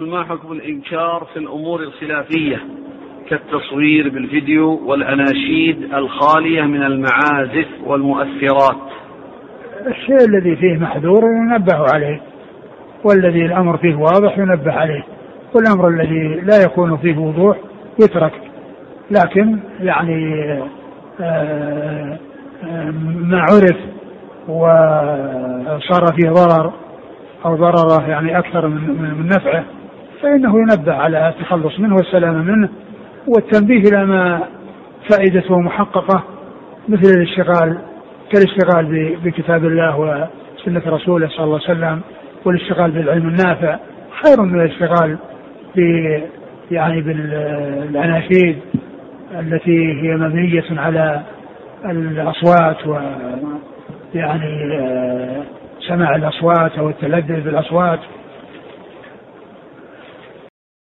ما حكم الإنكار في الأمور الخلافية كالتصوير بالفيديو والأناشيد الخالية من المعازف والمؤثرات؟ الشيء الذي فيه محذور ينبه عليه، والذي الأمر فيه واضح ينبه عليه، والأمر الذي لا يكون فيه وضوح يترك. لكن يعني ما عرف وصار فيه ضرر أو ضرره يعني أكثر من نفعه فإنه ينبه على التخلص منه والسلامة منه والتنبيه إلى ما فائدته محققة، مثل الاشتغال كالاشتغال بكتاب الله وسنة رسوله صلى الله عليه وسلم، والاشتغال بالعلم النافع خير من الاشتغال يعني بالأناشيد التي هي مبنية على الأصوات ويعني سماع الأصوات أو التلذذ بالأصوات.